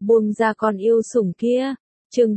buông ra con yêu sủng kia. Chương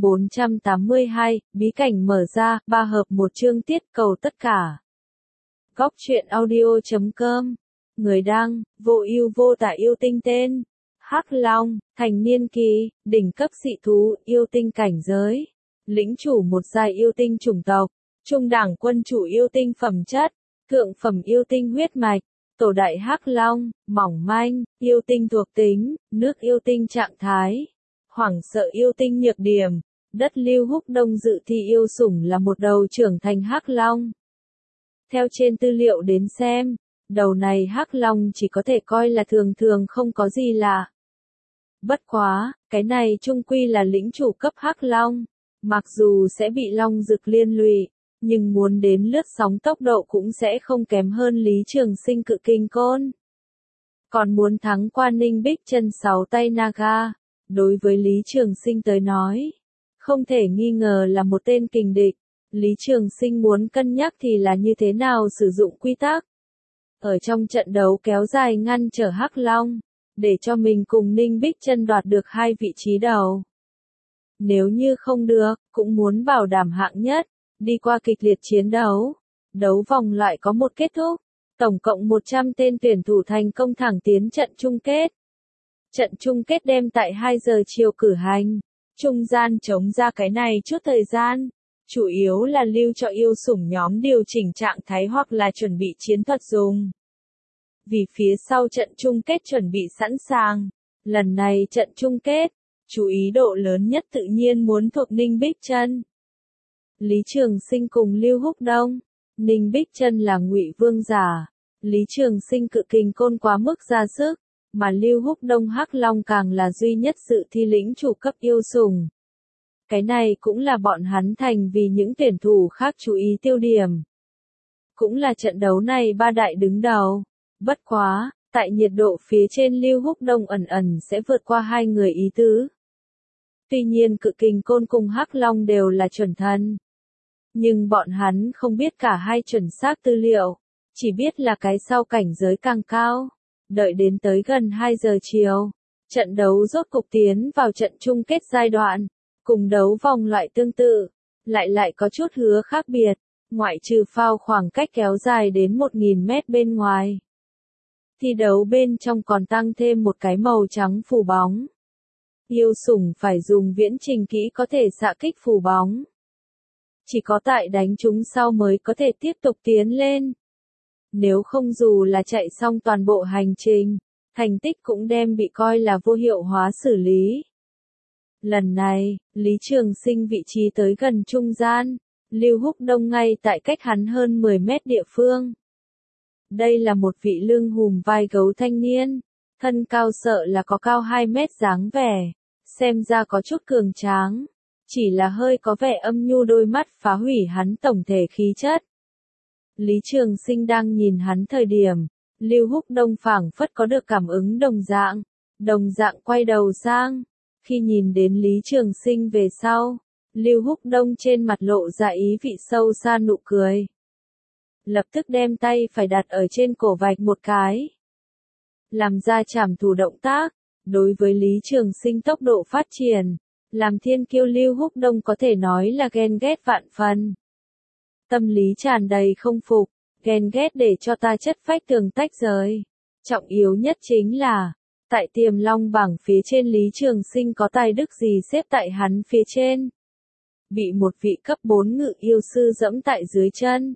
482, bí cảnh mở ra, 3 hợp 1 chương tiết cầu tất cả. Góc truyện audio.com. Người đăng, vô ưu vô tả yêu tinh tên. Hắc Long, thành niên kỳ, đỉnh cấp dị thú, yêu tinh cảnh giới. Lĩnh chủ một giai yêu tinh chủng tộc. Trung đẳng quân chủ yêu tinh phẩm chất. Thượng phẩm yêu tinh huyết mạch. Tổ đại Hắc Long, mỏng manh, yêu tinh thuộc tính, nước yêu tinh trạng thái. Hoảng sợ yêu tinh nhược điểm. Đất Lưu Húc Đông dự thi yêu sủng là một đầu trưởng thành Hắc Long. Theo trên tư liệu đến xem, đầu này Hắc Long chỉ có thể coi là thường thường không có gì lạ. Bất quá, cái này chung quy là lĩnh chủ cấp Hắc Long. Mặc dù sẽ bị Long Dực liên lụy, nhưng muốn đến lướt sóng tốc độ cũng sẽ không kém hơn Lý Trường Sinh cự kinh côn. Còn muốn thắng qua Ninh Bích Chân 6 tay Naga, đối với Lý Trường Sinh tới nói, không thể nghi ngờ là một tên kình địch. Lý Trường Sinh muốn cân nhắc thì là như thế nào sử dụng quy tắc. Ở trong trận đấu kéo dài ngăn trở Hắc Long, để cho mình cùng Ninh Bích Chân đoạt được 2 vị trí đầu. Nếu như không được, cũng muốn bảo đảm hạng nhất, đi qua kịch liệt chiến đấu. Đấu vòng loại có một kết thúc, tổng cộng 100 tên tuyển thủ thành công thẳng tiến trận chung kết. Trận chung kết đem tại 2 giờ chiều cử hành, trung gian chống ra cái này chút thời gian, chủ yếu là lưu cho yêu sủng nhóm điều chỉnh trạng thái hoặc là chuẩn bị chiến thuật dùng. Vì phía sau trận chung kết chuẩn bị sẵn sàng, lần này trận chung kết, chú ý độ lớn nhất tự nhiên muốn thuộc Ninh Bích Chân. Lý Trường Sinh cùng Lưu Húc Đông, Ninh Bích Chân là Ngụy Vương giả, Lý Trường Sinh cự kình côn quá mức ra sức, mà Lưu Húc Đông Hắc Long càng là duy nhất sự thi lĩnh chủ cấp yêu sủng. Cái này cũng là bọn hắn thành vì những tuyển thủ khác chú ý tiêu điểm. Cũng là trận đấu này 3 đại đứng đầu. Bất quá, tại nhiệt độ phía trên Lưu Húc Đông ẩn ẩn sẽ vượt qua 2 người ý tứ. Tuy nhiên cự kình côn cùng Hắc Long đều là chuẩn thần. Nhưng bọn hắn không biết cả hai chuẩn xác tư liệu, chỉ biết là cái sau cảnh giới càng cao. Đợi đến tới gần 2 giờ chiều, trận đấu rốt cục tiến vào trận chung kết giai đoạn, cùng đấu vòng loại tương tự, lại có chút hứa khác biệt, ngoại trừ phao khoảng cách kéo dài đến 1000 mét bên ngoài. Thi đấu bên trong còn tăng thêm một cái màu trắng phủ bóng. Yêu sủng phải dùng viễn trình kỹ có thể xạ kích phủ bóng. Chỉ có tại đánh chúng sau mới có thể tiếp tục tiến lên. Nếu không dù là chạy xong toàn bộ hành trình, thành tích cũng đem bị coi là vô hiệu hóa xử lý. Lần này, Lý Trường Sinh vị trí tới gần trung gian, Lưu Húc Đông ngay tại cách hắn hơn 10 mét địa phương. Đây là một vị lưng hùm vai gấu thanh niên, thân cao sợ là có cao 2 mét dáng vẻ, xem ra có chút cường tráng, chỉ là hơi có vẻ âm nhu đôi mắt phá hủy hắn tổng thể khí chất. Lý Trường Sinh đang nhìn hắn thời điểm, Lưu Húc Đông phảng phất có được cảm ứng đồng dạng quay đầu sang. Khi nhìn đến Lý Trường Sinh về sau, Lưu Húc Đông trên mặt lộ ra ý vị sâu xa nụ cười. Lập tức đem tay phải đặt ở trên cổ vạch một cái. Làm ra trảm thủ động tác, đối với Lý Trường Sinh tốc độ phát triển, làm thiên kiêu Lưu Húc Đông có thể nói là ghen ghét vạn phần. Tâm lý tràn đầy không phục, ghen ghét để cho ta chất phách tường tách rời. Trọng yếu nhất chính là, tại Tiềm Long bảng phía trên Lý Trường Sinh có tài đức gì xếp tại hắn phía trên. Bị một vị cấp 4 ngự yêu sư dẫm tại dưới chân.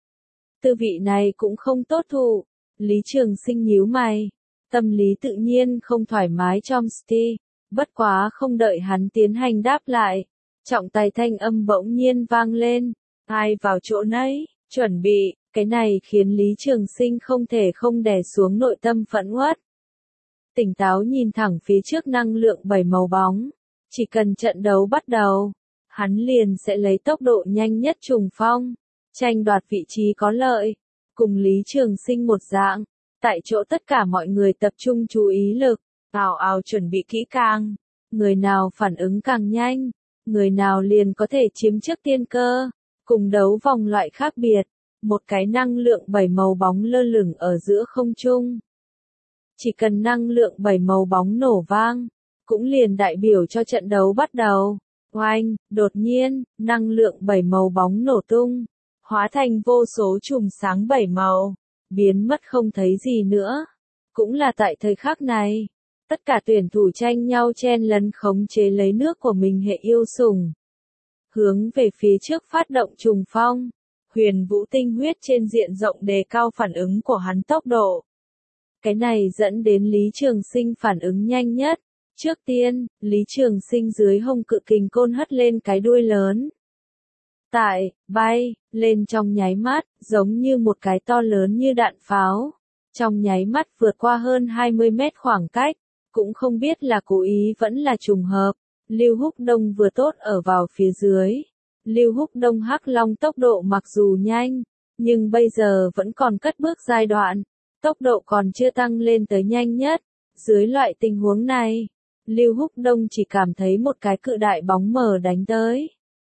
Tư vị này cũng không tốt thụ. Lý Trường Sinh nhíu mày. Tâm lý tự nhiên không thoải mái trong Sti. Bất quá không đợi hắn tiến hành đáp lại. Trọng tài thanh âm bỗng nhiên vang lên. Ai vào chỗ nấy, chuẩn bị. Cái này khiến Lý Trường Sinh không thể không đè xuống nội tâm phẫn uất. Tỉnh táo nhìn thẳng phía trước năng lượng 7 màu bóng. Chỉ cần trận đấu bắt đầu, hắn liền sẽ lấy tốc độ nhanh nhất trùng phong, tranh đoạt vị trí có lợi. Cùng Lý Trường Sinh một dạng, tại chỗ tất cả mọi người tập trung chú ý lực, ào ào chuẩn bị kỹ càng. Người nào phản ứng càng nhanh, người nào liền có thể chiếm trước tiên cơ. Cùng đấu vòng loại khác biệt, một cái năng lượng 7 màu bóng lơ lửng ở giữa không trung. Chỉ cần năng lượng 7 màu bóng nổ vang, cũng liền đại biểu cho trận đấu bắt đầu. Oanh, đột nhiên, năng lượng 7 màu bóng nổ tung, hóa thành vô số chùm sáng 7 màu, biến mất không thấy gì nữa. Cũng là tại thời khắc này, tất cả tuyển thủ tranh nhau chen lấn khống chế lấy nước của mình hệ yêu sủng. Hướng về phía trước phát động trùng phong, huyền vũ tinh huyết trên diện rộng đề cao phản ứng của hắn tốc độ. Cái này dẫn đến Lý Trường Sinh phản ứng nhanh nhất. Trước tiên, Lý Trường Sinh dưới hông cự kình côn hất lên cái đuôi lớn. Bay, lên trong nháy mắt, giống như một cái to lớn như đạn pháo. Trong nháy mắt vượt qua hơn 20 mét khoảng cách, cũng không biết là cố ý vẫn là trùng hợp. Lưu Húc Đông vừa tốt ở vào phía dưới. Lưu Húc Đông Hắc Long tốc độ mặc dù nhanh, nhưng bây giờ vẫn còn cất bước giai đoạn, tốc độ còn chưa tăng lên tới nhanh nhất. Dưới loại tình huống này, Lưu Húc Đông chỉ cảm thấy một cái cự đại bóng mờ đánh tới.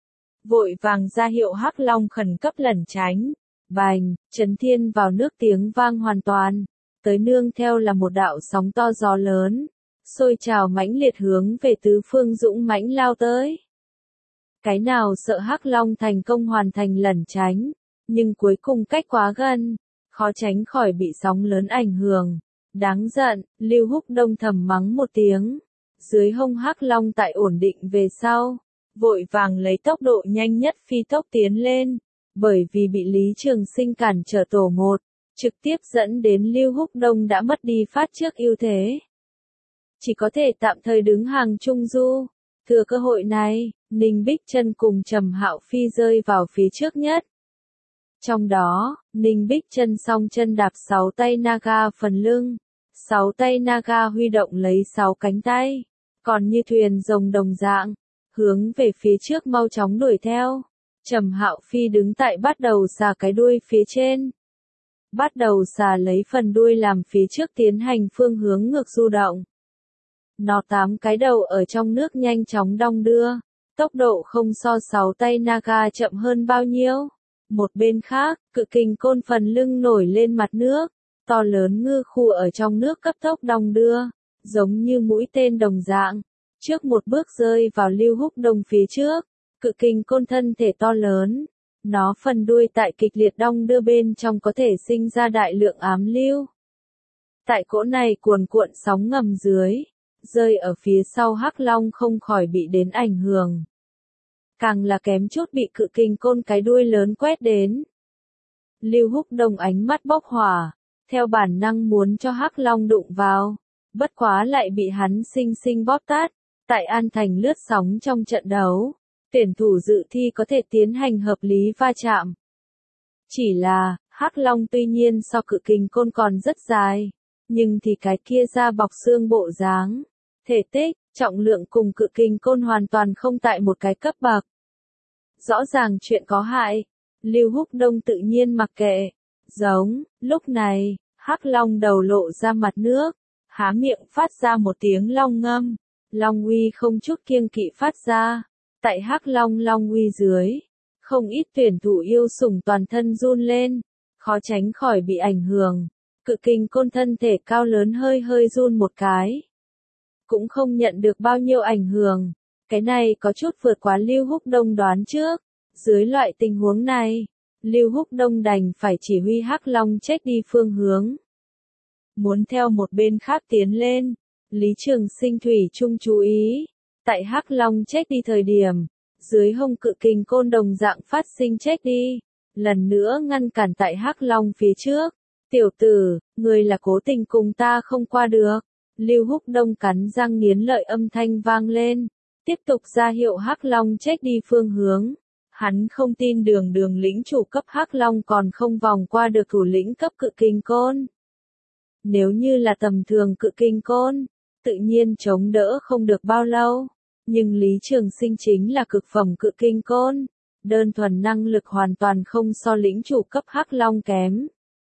Vội vàng ra hiệu Hắc Long khẩn cấp lẩn tránh. Bành, chấn thiên vào nước tiếng vang hoàn toàn. Tới nương theo là một đạo sóng to gió lớn, sôi trào mãnh liệt hướng về tứ phương dũng mãnh lao tới. Cái nào sợ Hắc Long thành công hoàn thành lẩn tránh, nhưng cuối cùng cách quá gần, khó tránh khỏi bị sóng lớn ảnh hưởng. Đáng giận, Lưu Húc Đông thầm mắng một tiếng. Dưới hông Hắc Long tại ổn định về sau, vội vàng lấy tốc độ nhanh nhất phi tốc tiến lên, bởi vì bị Lý Trường Sinh cản trở tổ một, trực tiếp dẫn đến Lưu Húc Đông đã mất đi phát trước ưu thế. Chỉ có thể tạm thời đứng hàng trung du. Thừa cơ hội này, Ninh Bích Chân cùng Trầm Hạo Phi rơi vào phía trước nhất. Trong đó, Ninh Bích Chân song chân đạp 6 tay Naga phần lưng, 6 tay Naga huy động lấy 6 cánh tay, còn như thuyền rồng đồng dạng, hướng về phía trước mau chóng đuổi theo. Trầm Hạo Phi đứng tại bắt đầu xà cái đuôi phía trên. Bắt đầu xà lấy phần đuôi làm phía trước tiến hành phương hướng ngược du động. Nó 8 cái đầu ở trong nước nhanh chóng đong đưa, tốc độ không so 6 tay Naga chậm hơn bao nhiêu. Một bên khác, cự kình côn phần lưng nổi lên mặt nước, to lớn ngư khu ở trong nước cấp tốc đong đưa, giống như mũi tên đồng dạng, trước một bước rơi vào Lưu Húc Đông phía trước. Cự kình côn thân thể to lớn, nó phần đuôi tại kịch liệt đong đưa bên trong có thể sinh ra đại lượng ám lưu. Tại cỗ này cuồn cuộn sóng ngầm dưới, rơi ở phía sau Hắc Long không khỏi bị đến ảnh hưởng. Càng là kém chút bị cự kình côn cái đuôi lớn quét đến. Lưu Húc Đông ánh mắt bốc hỏa, theo bản năng muốn cho Hắc Long đụng vào, bất quá lại bị hắn sinh sinh bóp tát. Tại An Thành lướt sóng trong trận đấu, tuyển thủ dự thi có thể tiến hành hợp lý va chạm. Chỉ là, Hắc Long tuy nhiên so cự kình côn còn rất dài, nhưng thì cái kia da bọc xương bộ dáng, thể tích, trọng lượng cùng cự kình côn hoàn toàn không tại một cái cấp bậc. Rõ ràng chuyện có hại, Lưu Húc Đông tự nhiên mặc kệ. Lúc này, Hắc Long đầu lộ ra mặt nước, há miệng phát ra một tiếng long ngâm, long uy không chút kiêng kỵ phát ra. Tại Hắc Long long uy dưới, không ít tuyển thủ yêu sủng toàn thân run lên, khó tránh khỏi bị ảnh hưởng. Cự kình côn thân thể cao lớn hơi hơi run một cái, cũng không nhận được bao nhiêu ảnh hưởng. Cái này có chút vượt quá Lưu Húc Đông đoán trước. Dưới loại tình huống này, Lưu Húc Đông đành phải chỉ huy Hắc Long chết đi phương hướng. Muốn theo một bên khác tiến lên, Lý Trường Sinh thủy chung chú ý. Tại Hắc Long chết đi thời điểm, dưới hông cự kình côn đồng dạng phát sinh chết đi, lần nữa ngăn cản tại Hắc Long phía trước. Tiểu tử, người là cố tình cùng ta không qua được. Lưu Húc Đông cắn răng nghiến lợi âm thanh vang lên, tiếp tục ra hiệu Hắc Long chết đi phương hướng. Hắn không tin đường lĩnh chủ cấp Hắc Long còn không vòng qua được thủ lĩnh cấp cự kình côn. Nếu như là tầm thường cự kình côn, tự nhiên chống đỡ không được bao lâu. Nhưng Lý Trường Sinh chính là cực phẩm cự kình côn, đơn thuần năng lực hoàn toàn không so lĩnh chủ cấp Hắc Long kém.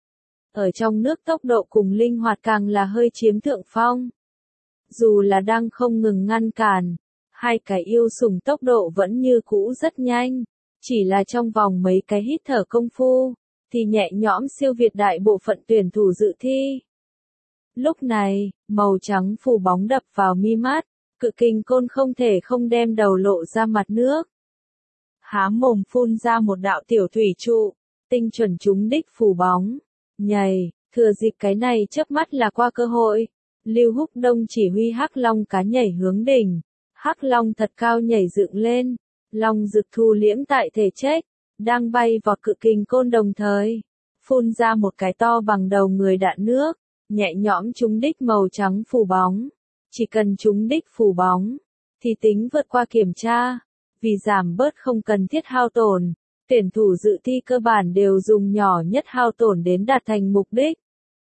Ở trong nước tốc độ cùng linh hoạt càng là hơi chiếm thượng phong. Dù là đang không ngừng ngăn cản, hai cái yêu sủng tốc độ vẫn như cũ rất nhanh, chỉ là trong vòng mấy cái hít thở công phu, thì nhẹ nhõm siêu việt đại bộ phận tuyển thủ dự thi. Lúc này, màu trắng phủ bóng đập vào mi mắt, Cự kình côn không thể không đem đầu lộ ra mặt nước. Há mồm phun ra một đạo tiểu thủy trụ, tinh chuẩn trúng đích phủ bóng. Nhảy, thừa dịp cái này chớp mắt là qua cơ hội. Lưu Húc Đông chỉ huy Hắc Long cá nhảy hướng đỉnh. Hắc Long thật cao nhảy dựng lên. Long rực thu liễm tại thể chết. Đang bay vọt cự kình côn đồng thời. Phun ra một cái to bằng đầu người đạn nước. Nhẹ nhõm trúng đích màu trắng phủ bóng. Chỉ cần trúng đích phủ bóng. Thì tính vượt qua kiểm tra. Vì giảm bớt không cần thiết hao tổn. Tuyển thủ dự thi cơ bản đều dùng nhỏ nhất hao tổn đến đạt thành mục đích.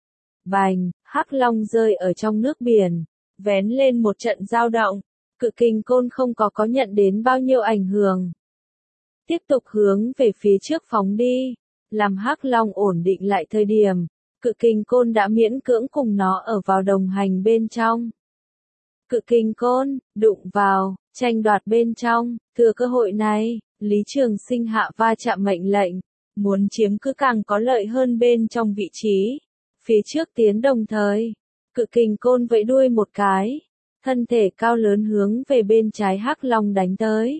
Bành, Hắc Long rơi ở trong nước biển, vén lên một trận dao động, cự kình côn không có nhận đến bao nhiêu ảnh hưởng. Tiếp tục hướng về phía trước phóng đi, làm Hắc Long ổn định lại thời điểm, cự kình côn đã miễn cưỡng cùng nó ở vào đồng hành bên trong. Cự kình côn, đụng vào, tranh đoạt bên trong, thừa cơ hội này, Lý Trường Sinh hạ va chạm mệnh lệnh, muốn chiếm cứ càng có lợi hơn bên trong vị trí. Phía trước tiến đồng thời, cự kình côn vẫy đuôi một cái, thân thể cao lớn hướng về bên trái Hắc Long đánh tới.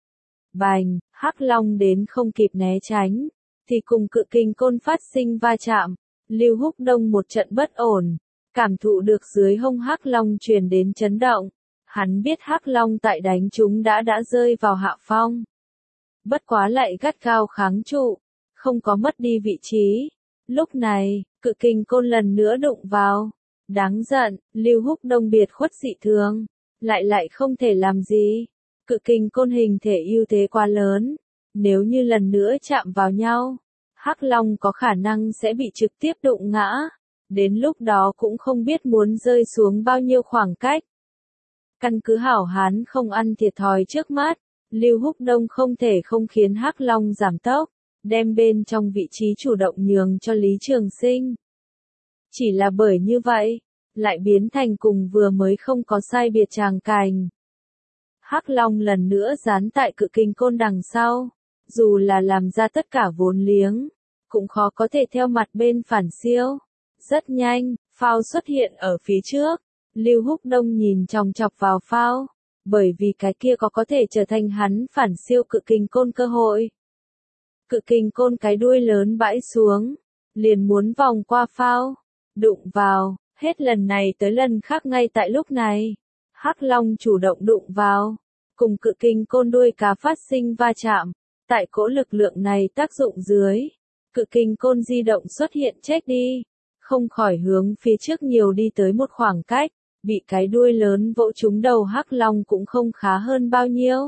Bành, Hắc Long đến không kịp né tránh, thì cùng cự kình côn phát sinh va chạm, Lưu Húc Đông một trận bất ổn, cảm thụ được dưới hông Hắc Long truyền đến chấn động, hắn biết Hắc Long tại đánh chúng đã rơi vào hạ phong. Bất quá lại gắt gao kháng trụ, không có mất đi vị trí. Lúc này, cự kình côn lần nữa đụng vào. Đáng giận, Lưu Húc Đông biệt khuất dị thường. Lại không thể làm gì. Cự kình côn hình thể ưu thế quá lớn. Nếu như lần nữa chạm vào nhau, Hắc Long có khả năng sẽ bị trực tiếp đụng ngã. Đến lúc đó cũng không biết muốn rơi xuống bao nhiêu khoảng cách. Căn cứ hảo hán không ăn thiệt thòi trước mắt, Lưu Húc Đông không thể không khiến Hắc Long giảm tốc, đem bên trong vị trí chủ động nhường cho Lý Trường Sinh. Chỉ là bởi như vậy, lại biến thành cùng vừa mới không có sai biệt tràng cảnh. Hắc Long lần nữa dán tại cự kình côn đằng sau, dù là làm ra tất cả vốn liếng, cũng khó có thể theo mặt bên phản siêu. Rất nhanh, phao xuất hiện ở phía trước, Lưu Húc Đông nhìn chòng chọc vào phao, bởi vì cái kia có thể trở thành hắn phản siêu cự kình côn cơ hội. Cự kình côn cái đuôi lớn bãi xuống, liền muốn vòng qua phao, đụng vào, hết lần này tới lần khác ngay tại lúc này. Hắc Long chủ động đụng vào, cùng cự kình côn đuôi cá phát sinh va chạm, tại cỗ lực lượng này tác dụng dưới, cự kình côn di động xuất hiện chết đi, không khỏi hướng phía trước nhiều đi tới một khoảng cách, bị cái đuôi lớn vỗ trúng đầu Hắc Long cũng không khá hơn bao nhiêu.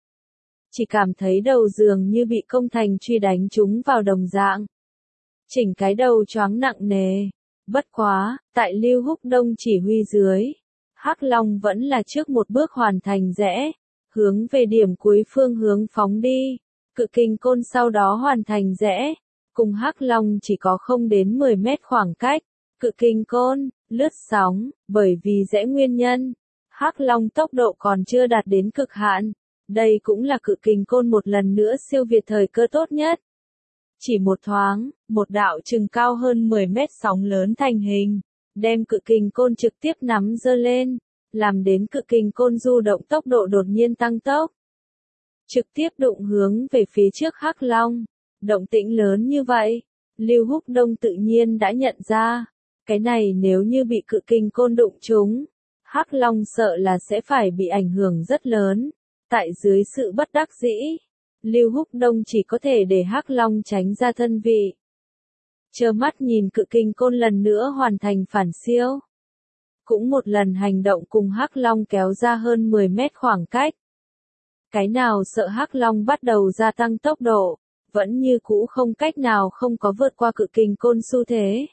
Chỉ cảm thấy đầu dường như bị công thành truy đánh trúng vào đồng dạng. Chỉnh cái đầu choáng nặng nề. Bất quá, tại Lưu Húc Đông chỉ huy dưới, Hắc Long vẫn là trước một bước hoàn thành rẽ, hướng về điểm cuối phương hướng phóng đi. Cự kình côn sau đó hoàn thành rẽ, cùng Hắc Long chỉ có không đến 10 mét khoảng cách. Cự kình côn, lướt sóng, bởi vì rẽ nguyên nhân, Hắc Long tốc độ còn chưa đạt đến cực hạn. Đây cũng là cự kình côn một lần nữa siêu việt thời cơ tốt nhất. Chỉ một thoáng, một đạo chừng cao hơn 10 mét sóng lớn thành hình, đem cự kình côn trực tiếp nắm giơ lên, làm đến cự kình côn du động tốc độ đột nhiên tăng tốc. Trực tiếp đụng hướng về phía trước Hắc Long. Động tĩnh lớn như vậy, Lưu Húc Đông tự nhiên đã nhận ra, cái này nếu như bị cự kình côn đụng trúng, Hắc Long sợ là sẽ phải bị ảnh hưởng rất lớn. Tại dưới sự bất đắc dĩ, Lưu Húc Đông chỉ có thể để Hắc Long tránh ra thân vị. Trơ mắt nhìn cự kình côn lần nữa hoàn thành phản siêu. Cũng một lần hành động cùng Hắc Long kéo ra hơn 10 mét khoảng cách. Cái nào sợ Hắc Long bắt đầu gia tăng tốc độ, vẫn như cũ không cách nào không có vượt qua cự kình côn xu thế.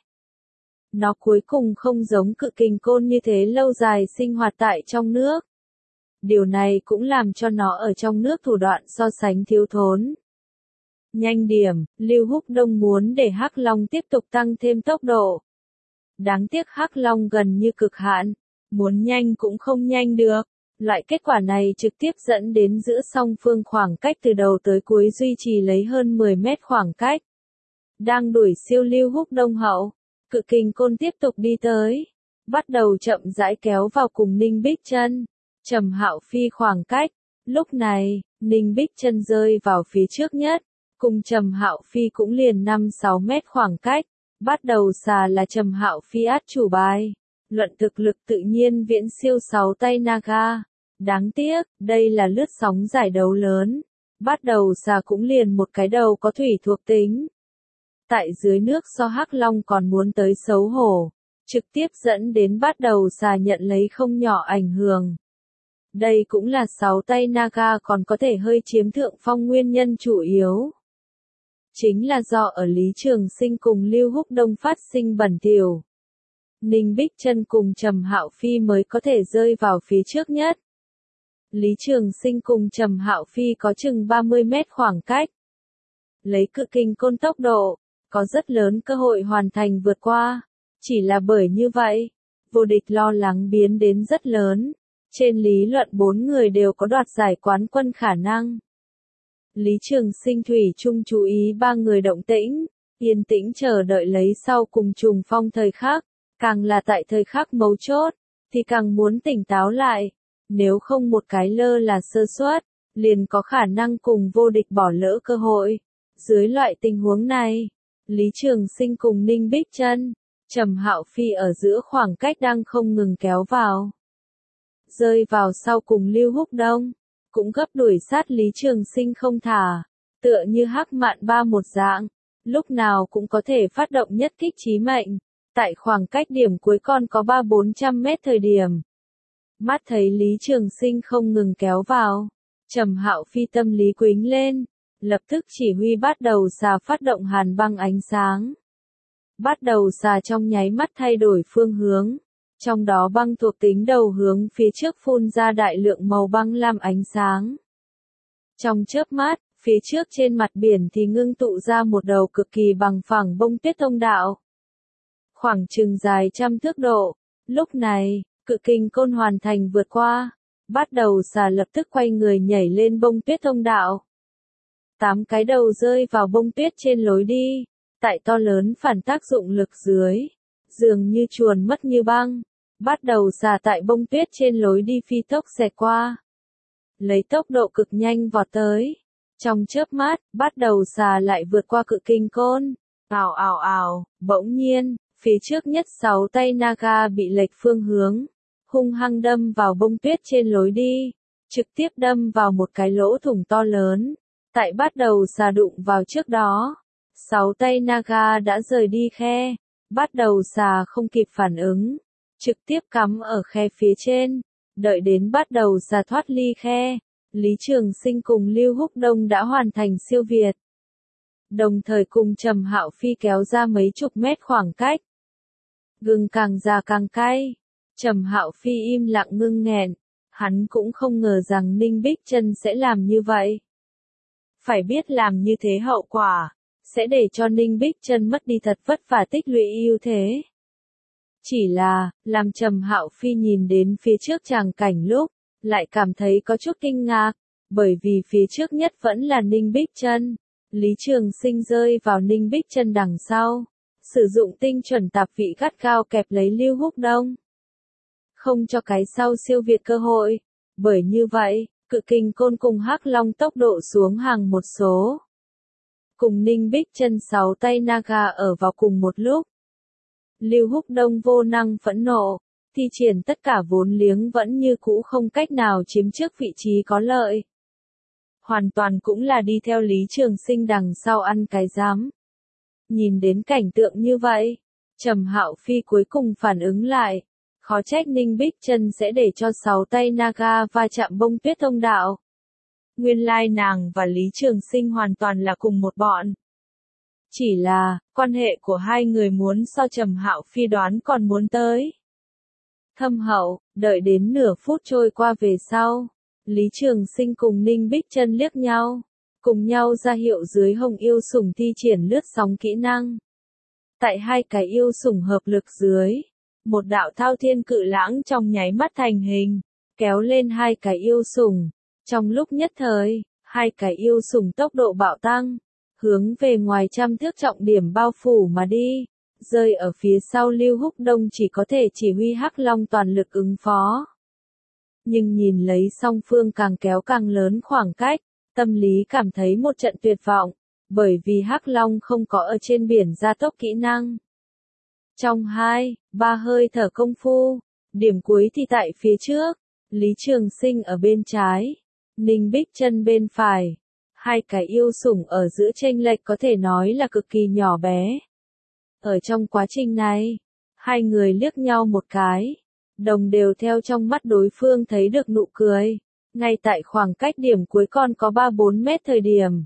Nó cuối cùng không giống cự kình côn như thế lâu dài sinh hoạt tại trong nước. Điều này cũng làm cho nó ở trong nước thủ đoạn so sánh thiếu thốn. Nhanh điểm, Lưu Húc Đông muốn để Hắc Long tiếp tục tăng thêm tốc độ. Đáng tiếc Hắc Long gần như cực hạn, muốn nhanh cũng không nhanh được. Loại kết quả này trực tiếp dẫn đến giữa song phương khoảng cách từ đầu tới cuối duy trì lấy hơn 10 mét khoảng cách. Đang đuổi siêu Lưu Húc Đông hậu, cự kình côn tiếp tục đi tới, bắt đầu chậm rãi kéo vào cùng Ninh Bích Chân. Trầm Hạo Phi khoảng cách. Lúc này, Ninh Bích Chân rơi vào phía trước nhất, cùng Trầm Hạo Phi cũng liền 5-6 mét khoảng cách. Bắt đầu xà là Trầm Hạo Phi át chủ bài. Luận thực lực tự nhiên viễn siêu 6 tay Naga. Đáng tiếc, đây là lướt sóng giải đấu lớn. Bắt đầu xà cũng liền một cái đầu có thủy thuộc tính. Tại dưới nước so Hắc Long còn muốn tới xấu hổ, trực tiếp dẫn đến bắt đầu xà nhận lấy không nhỏ ảnh hưởng. Đây cũng là 6 tay Naga còn có thể hơi chiếm thượng phong nguyên nhân chủ yếu. Chính là do ở Lý Trường Sinh cùng Lưu Húc Đông phát sinh bẩn thỉu. Ninh Bích Chân cùng Trầm Hạo Phi mới có thể rơi vào phía trước nhất. Lý Trường Sinh cùng Trầm Hạo Phi có chừng 30 mét khoảng cách. Lấy cự kình côn tốc độ, có rất lớn cơ hội hoàn thành vượt qua. Chỉ là bởi như vậy, vô địch lo lắng biến đến rất lớn. Trên lý luận 4 người đều có đoạt giải quán quân khả năng. Lý Trường Sinh thủy chung chú ý 3 người động tĩnh, yên tĩnh chờ đợi lấy sau cùng trùng phong thời khắc. Càng là tại thời khắc mấu chốt, thì càng muốn tỉnh táo lại. Nếu không một cái lơ là sơ suất, liền có khả năng cùng vô địch bỏ lỡ cơ hội. Dưới loại tình huống này, Lý Trường Sinh cùng Ninh Bích Chân, Trầm Hạo Phi ở giữa khoảng cách đang không ngừng kéo vào. Rơi vào sau cùng Lưu Húc Đông, cũng gấp đuổi sát Lý Trường Sinh không thả, tựa như hắc mạn ba một dạng, lúc nào cũng có thể phát động nhất kích chí mệnh. Tại khoảng cách điểm cuối còn có 300-400 mét thời điểm. Mắt thấy Lý Trường Sinh không ngừng kéo vào, Trầm Hạo Phi tâm lý quĩnh lên, lập tức chỉ huy bắt đầu xà phát động hàn băng ánh sáng. Bắt đầu xà trong nháy mắt thay đổi phương hướng, trong đó băng thuộc tính đầu hướng phía trước phun ra đại lượng màu băng lam ánh sáng. Trong chớp mắt, phía trước trên mặt biển thì ngưng tụ ra một đầu cực kỳ bằng phẳng bông tuyết thông đạo. Khoảng chừng dài 100 thước độ. Lúc này, cự kình côn hoàn thành vượt qua. Bắt đầu xà lập tức quay người nhảy lên bông tuyết thông đạo. 8 cái đầu rơi vào bông tuyết trên lối đi. Tại to lớn phản tác dụng lực dưới. Dường như chuồn mất như băng. Bắt đầu xà tại bông tuyết trên lối đi phi tốc xẹt qua. Lấy tốc độ cực nhanh vọt tới. Trong chớp mắt, bắt đầu xà lại vượt qua cự kình côn. Ào ào ào, bỗng nhiên. Phía trước nhất 6 tay Naga bị lệch phương hướng, hung hăng đâm vào bông tuyết trên lối đi, trực tiếp đâm vào một cái lỗ thủng to lớn. Tại bắt đầu xà đụng vào trước đó, 6 tay Naga đã rời đi khe, bắt đầu xà không kịp phản ứng, trực tiếp cắm ở khe phía trên, đợi đến bắt đầu xà thoát ly khe, Lý Trường Sinh cùng Lưu Húc Đông đã hoàn thành siêu việt. Đồng thời cùng Trầm Hạo Phi kéo ra mấy chục mét khoảng cách. Gừng càng già càng cay. Trầm Hạo Phi im lặng ngưng nghẹn, hắn cũng không ngờ rằng Ninh Bích Chân sẽ làm như vậy. Phải biết làm như thế hậu quả, sẽ để cho Ninh Bích Chân mất đi thật vất vả tích lũy ưu thế. Chỉ là, làm Trầm Hạo Phi nhìn đến phía trước tràng cảnh lúc, lại cảm thấy có chút kinh ngạc, bởi vì phía trước nhất vẫn là Ninh Bích Chân. Lý Trường Sinh rơi vào Ninh Bích Chân đằng sau. Sử dụng tinh chuẩn tạp vị gắt gao kẹp lấy Lưu Húc Đông. Không cho cái sau siêu việt cơ hội. Bởi như vậy, cự kình côn cùng Hắc Long tốc độ xuống hàng một số. Cùng Ninh Bích Chân 6 tay Naga ở vào cùng một lúc. Lưu Húc Đông vô năng phẫn nộ, thi triển tất cả vốn liếng vẫn như cũ không cách nào chiếm trước vị trí có lợi. Hoàn toàn cũng là đi theo Lý Trường Sinh đằng sau ăn cái giám. Nhìn đến cảnh tượng như vậy, Trầm Hạo Phi cuối cùng phản ứng lại, khó trách Ninh Bích Chân sẽ để cho 6 tay Naga va chạm bông tuyết thông đạo. Nguyên lai nàng và Lý Trường Sinh hoàn toàn là cùng một bọn. Chỉ là, quan hệ của hai người muốn so Trầm Hạo Phi đoán còn muốn tới. Thâm hậu, đợi đến nửa phút trôi qua về sau, Lý Trường Sinh cùng Ninh Bích Chân liếc nhau. Cùng nhau ra hiệu dưới hồng yêu sủng thi triển lướt sóng kỹ năng. Tại hai cái yêu sủng hợp lực dưới, một đạo thao thiên cự lãng trong nháy mắt thành hình, kéo lên hai cái yêu sủng. Trong lúc nhất thời, hai cái yêu sủng tốc độ bạo tăng, hướng về ngoài 100 thước trọng điểm bao phủ mà đi, rơi ở phía sau Lưu Húc Đông chỉ có thể chỉ huy Hắc Long toàn lực ứng phó. nhưng nhìn lấy song phương càng kéo càng lớn khoảng cách, tâm lý cảm thấy một trận tuyệt vọng, bởi vì Hắc Long không có ở trên biển gia tốc kỹ năng. Trong 2, 3 hơi thở công phu, điểm cuối thì tại phía trước, Lý Trường Sinh ở bên trái, Ninh Bích Chân bên phải. Hai cái yêu sủng ở giữa chênh lệch có thể nói là cực kỳ nhỏ bé. Ở trong quá trình này, hai người liếc nhau một cái, đồng đều theo trong mắt đối phương thấy được nụ cười. Ngay tại khoảng cách điểm cuối còn có 3-4 mét thời điểm.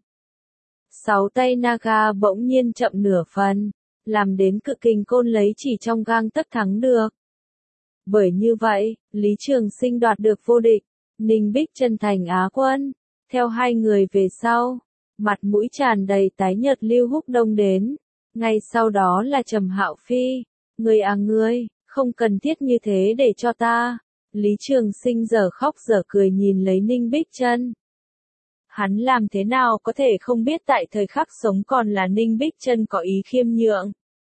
6 tay Naga bỗng nhiên chậm nửa phần, làm đến cự kình côn lấy chỉ trong gang tấc thắng được. Bởi như vậy, Lý Trường Sinh đoạt được vô địch, Ninh Bích Chân thành Á quân. Theo hai người về sau, mặt mũi tràn đầy tái nhợt Lưu Húc Đông đến, ngay sau đó là Trầm Hạo Phi, ngươi à ngươi, không cần thiết như thế để cho ta. Lý Trường Sinh giờ khóc giờ cười nhìn lấy Ninh Bích Chân. Hắn làm thế nào có thể không biết tại thời khắc sống còn là Ninh Bích Chân có ý khiêm nhượng.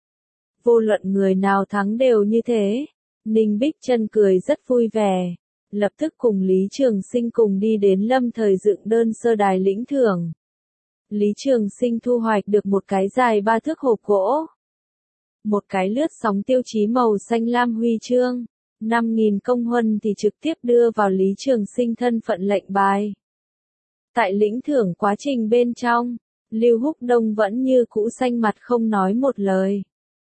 Vô luận người nào thắng đều như thế. Ninh Bích Chân cười rất vui vẻ, lập tức cùng Lý Trường Sinh cùng đi đến Lâm Thời dựng đơn sơ đài lĩnh thưởng. Lý Trường Sinh thu hoạch được một cái dài 3 thước hộp gỗ, một cái lướt sóng tiêu chí màu xanh lam huy chương, 5.000 công huân thì trực tiếp đưa vào Lý Trường Sinh thân phận lệnh bài. Tại lĩnh thưởng quá trình bên trong, Lưu Húc Đông vẫn như cũ xanh mặt không nói một lời.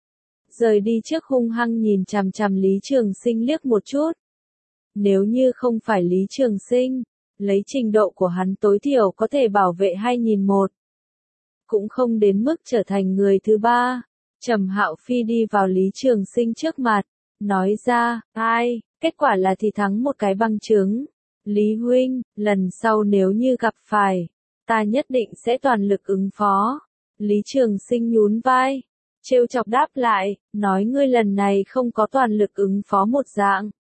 Rời đi trước hung hăng nhìn chằm chằm Lý Trường Sinh liếc một chút. Nếu như không phải Lý Trường Sinh, lấy trình độ của hắn tối thiểu có thể bảo vệ 2001. Cũng không đến mức trở thành người thứ ba. Trầm Hạo Phi đi vào Lý Trường Sinh trước mặt, nói ra, ai, kết quả là thì thắng một cái bằng chứng. Lý huynh, lần sau nếu như gặp phải, ta nhất định sẽ toàn lực ứng phó. Lý Trường Sinh nhún vai, trêu chọc đáp lại, nói ngươi lần này không có toàn lực ứng phó một dạng.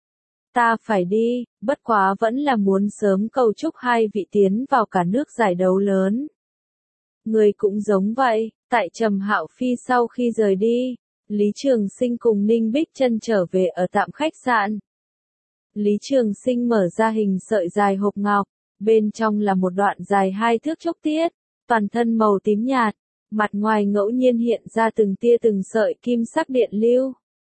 Ta phải đi, bất quá vẫn là muốn sớm cầu chúc hai vị tiến vào cả nước giải đấu lớn. Người cũng giống vậy, tại Trầm Hạo Phi sau khi rời đi, Lý Trường Sinh cùng Ninh Bích Chân trở về ở tạm khách sạn. Lý Trường Sinh mở ra hình sợi dài hộp ngọc, bên trong là một đoạn dài 2 thước trúc tiết, toàn thân màu tím nhạt, mặt ngoài ngẫu nhiên hiện ra từng tia từng sợi kim sắc điện lưu.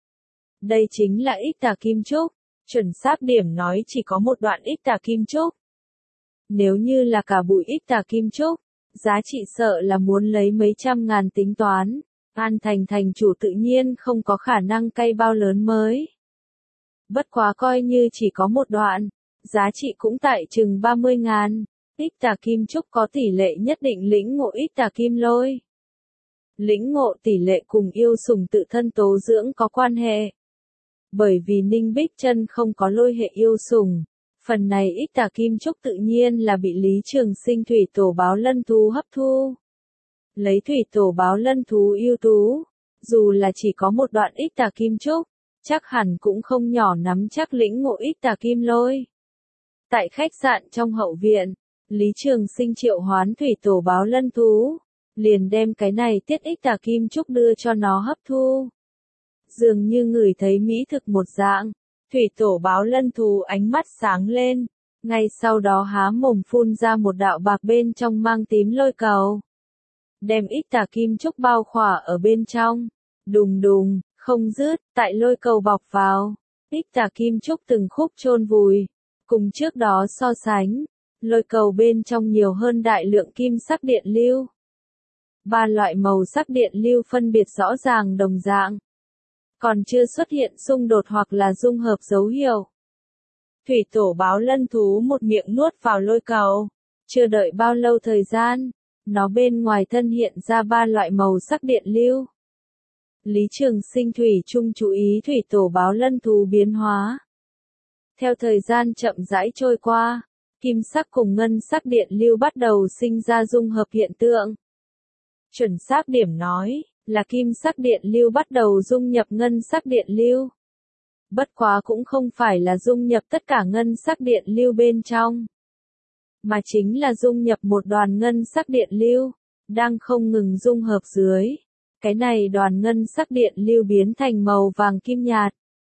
Đây chính là ích tà kim trúc, chuẩn xác điểm nói chỉ có một đoạn ích tà kim trúc. Nếu như là cả bụi ích tà kim trúc, giá trị sợ là muốn lấy mấy trăm ngàn tính toán, An Thành thành chủ tự nhiên không có khả năng cay bao lớn mới. Bất quá coi như chỉ có một đoạn, giá trị cũng tại chừng 30.000, ích tà kim trúc có tỷ lệ nhất định lĩnh ngộ ích tà kim lôi. Lĩnh ngộ tỷ lệ cùng yêu sủng tự thân tố dưỡng có quan hệ. Bởi vì Ninh Bích Chân không có lôi hệ yêu sủng, phần này ích tà kim trúc tự nhiên là bị Lý Trường Sinh thủy tổ báo lân thú hấp thu. Lấy thủy tổ báo lân thú ưu tú, dù là chỉ có một đoạn ích tà kim trúc, chắc hẳn cũng không nhỏ nắm chắc lĩnh ngộ ích tà kim lôi. Tại khách sạn trong hậu viện, Lý Trường Sinh triệu hoán thủy tổ báo lân thú, liền đem cái này tiết ích tà kim trúc đưa cho nó hấp thu. Dường như ngửi thấy mỹ thực một dạng, thủy tổ báo lân thú ánh mắt sáng lên, ngay sau đó há mồm phun ra một đạo bạc bên trong mang tím lôi cầu. Đem ích tà kim trúc bao khỏa ở bên trong, đùng đùng, không dứt, tại lôi cầu bọc vào, ích tà kim trúc từng khúc chôn vùi. Cùng trước đó so sánh, lôi cầu bên trong nhiều hơn đại lượng kim sắc điện lưu. 3 loại màu sắc điện lưu phân biệt rõ ràng đồng dạng. Còn chưa xuất hiện xung đột hoặc là dung hợp dấu hiệu. Thủy tổ báo lân thú một miệng nuốt vào lôi cầu. Chưa đợi bao lâu thời gian, nó bên ngoài thân hiện ra 3 loại màu sắc điện lưu. Lý Trường Sinh thủy chung chú ý thủy tổ báo lân thú biến hóa. Theo thời gian chậm rãi trôi qua, kim sắc cùng ngân sắc điện lưu bắt đầu sinh ra dung hợp hiện tượng. Chuẩn xác điểm nói, là kim sắc điện lưu bắt đầu dung nhập ngân sắc điện lưu. Bất quá cũng không phải là dung nhập tất cả ngân sắc điện lưu bên trong, mà chính là dung nhập một đoàn ngân sắc điện lưu, đang không ngừng dung hợp dưới. Cái này đoàn ngân sắc điện lưu biến thành màu vàng kim nhạt.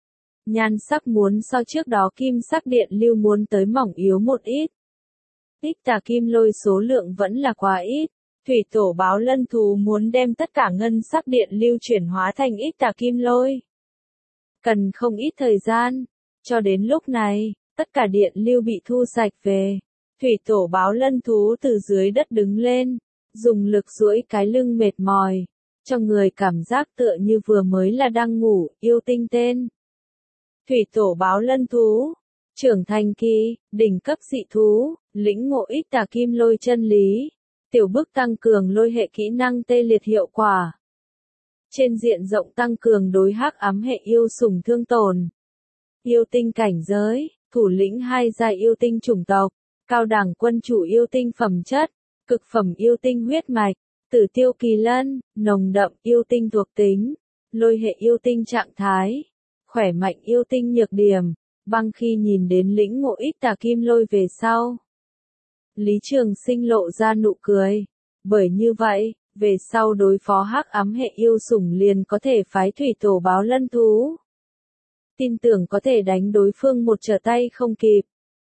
nhan sắc muốn so trước đó kim sắc điện lưu muốn tới mỏng yếu một ít. Ích tà kim lôi số lượng vẫn là quá ít. Thủy tổ báo lân thú muốn đem tất cả ngân sắc điện lưu chuyển hóa thành ích tà kim lôi. Cần không ít thời gian. Cho đến lúc này, tất cả điện lưu bị thu sạch về. Thủy tổ báo lân thú từ dưới đất đứng lên, dùng lực duỗi cái lưng mệt mỏi, cho người cảm giác tựa như vừa mới là đang ngủ, yêu tinh tên. Thủy tổ báo lân thú, trưởng thành kỳ, đỉnh cấp dị thú, lĩnh ngộ ích tà kim lôi chân lý, tiểu bức tăng cường lôi hệ kỹ năng tê liệt hiệu quả. Trên diện rộng tăng cường đối hắc ám hệ yêu sủng thương tổn. Yêu tinh cảnh giới, thủ lĩnh 2 giai yêu tinh chủng tộc, cao đẳng quân chủ yêu tinh phẩm chất, cực phẩm yêu tinh huyết mạch, tử tiêu kỳ lân, nồng đậm yêu tinh thuộc tính, lôi hệ yêu tinh trạng thái, khỏe mạnh yêu tinh nhược điểm, băng khi nhìn đến lĩnh ngộ ích tà kim lôi về sau. Lý Trường Sinh lộ ra nụ cười, bởi như vậy, về sau đối phó hắc ám hệ yêu sủng liền có thể phái thủy tổ báo lân thú. Tin tưởng có thể đánh đối phương một trở tay không kịp.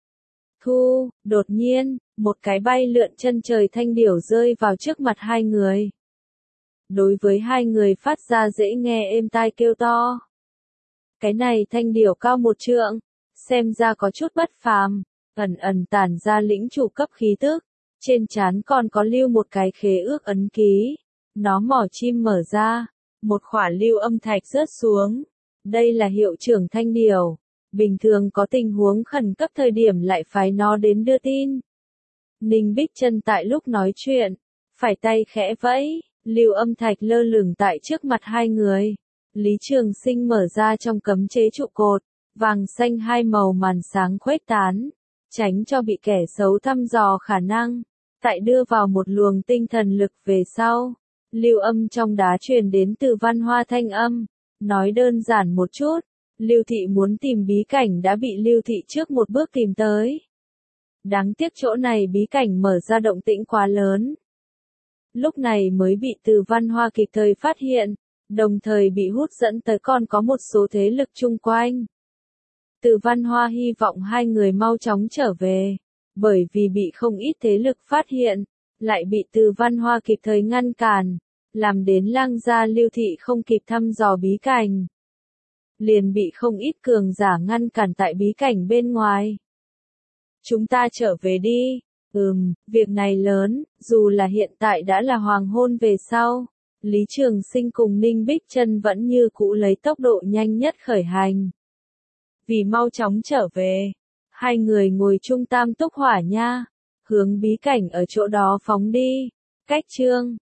Đột nhiên, một cái bay lượn chân trời thanh điểu rơi vào trước mặt hai người. Đối với hai người phát ra dễ nghe êm tai kêu to. Cái này thanh điểu cao 1 trượng, xem ra có chút bất phàm, ẩn ẩn tản ra lĩnh chủ cấp khí tức, trên trán còn có lưu một cái khế ước ấn ký. Nó mỏ chim mở ra, một khỏa lưu âm thạch rớt xuống. Đây là hiệu trưởng thanh điểu. Bình thường có tình huống khẩn cấp thời điểm lại phái nó đến đưa tin. Ninh Bích Chân tại lúc nói chuyện, phải tay khẽ vẫy, lưu âm thạch lơ lửng tại trước mặt hai người. Lý Trường Sinh mở ra trong cấm chế trụ cột, vàng xanh hai màu màn sáng khuếch tán, tránh cho bị kẻ xấu thăm dò khả năng. Tại đưa vào một luồng tinh thần lực về sau, lưu âm trong đá truyền đến từ Văn Hoa thanh âm, nói đơn giản một chút. Lưu Thị muốn tìm bí cảnh đã bị Lưu Thị trước một bước tìm tới. Đáng tiếc chỗ này bí cảnh mở ra động tĩnh quá lớn. Lúc này mới bị Từ Văn Hoa kịp thời phát hiện, đồng thời bị hút dẫn tới còn có một số thế lực chung quanh. Từ Văn Hoa hy vọng hai người mau chóng trở về, bởi vì bị không ít thế lực phát hiện, lại bị Từ Văn Hoa kịp thời ngăn cản, làm đến Lang gia Lưu Thị không kịp thăm dò bí cảnh. Liền bị không ít cường giả ngăn cản tại bí cảnh bên ngoài. Chúng ta trở về đi. Việc này lớn, dù là hiện tại đã là hoàng hôn về sau. Lý Trường Sinh cùng Ninh Bích Chân vẫn như cũ lấy tốc độ nhanh nhất khởi hành. Vì mau chóng trở về, hai người ngồi chung tam túc hỏa nha, hướng bí cảnh ở chỗ đó phóng đi. Cách chương